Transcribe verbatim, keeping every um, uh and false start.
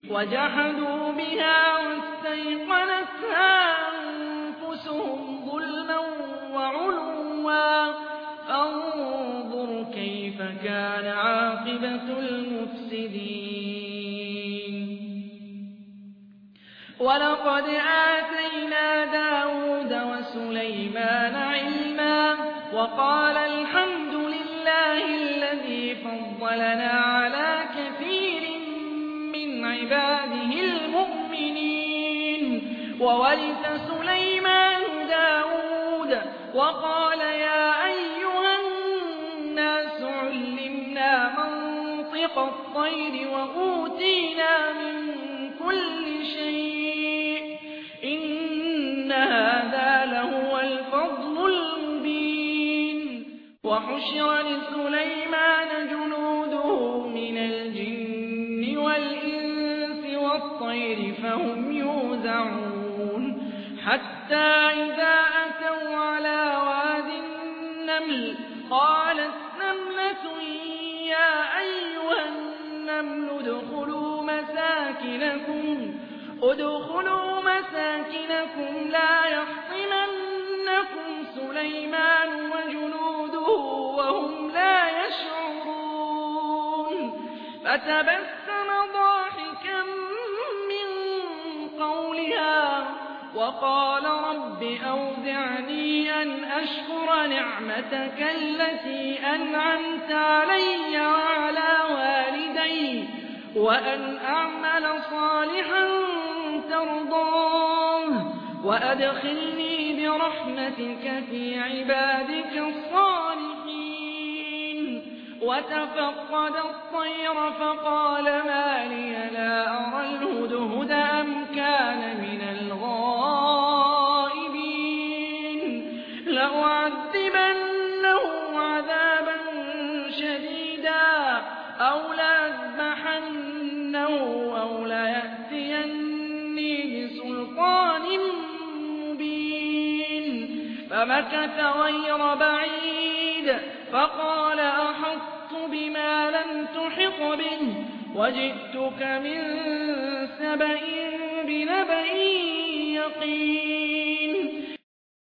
وجحدوا بها واستيقنتها أنفسهم ظلما وعلوا فانظر كيف كان عاقبة المفسدين. ولقد آتينا داود وسليمان علما وقال الحمد لله الذي فضلنا على كثير من عباده المؤمنين. وورث سليمان داود وقال يا أيها الناس علمنا منطق الطير وأوتينا من كل شيء إن هذا لهو الفضل المبين. وحشر لسليمان جنوده من الجن والإنس والطير فهم يوزعون حتى إذا أتوا على واد النمل قالت نملة يا أيها النمل ادخلوا مساكنكم ادخلوا مساكنكم لا يحطمنكم سليمان وجنوده وهم لا يشعرون. فتبسم ضاحكا من قولها وقال رب أوزعني أن أشكر نعمتك التي أنعمت علي وعلى والدي وأن أعمل صالحا ترضاه وأدخلني برحمتك في عبادك الصالحين. وتفقد الطير فقال ما لي لا أرى الهدهد أم كان من الغائبين لأعذبنه عذابا شديدا أو لأذبحنه أو ليأتيني بسلطان مبين. فمكث غير بعيد فقال أحطت بما لم تحط به وجئتك من سبأ بنبأ يقين.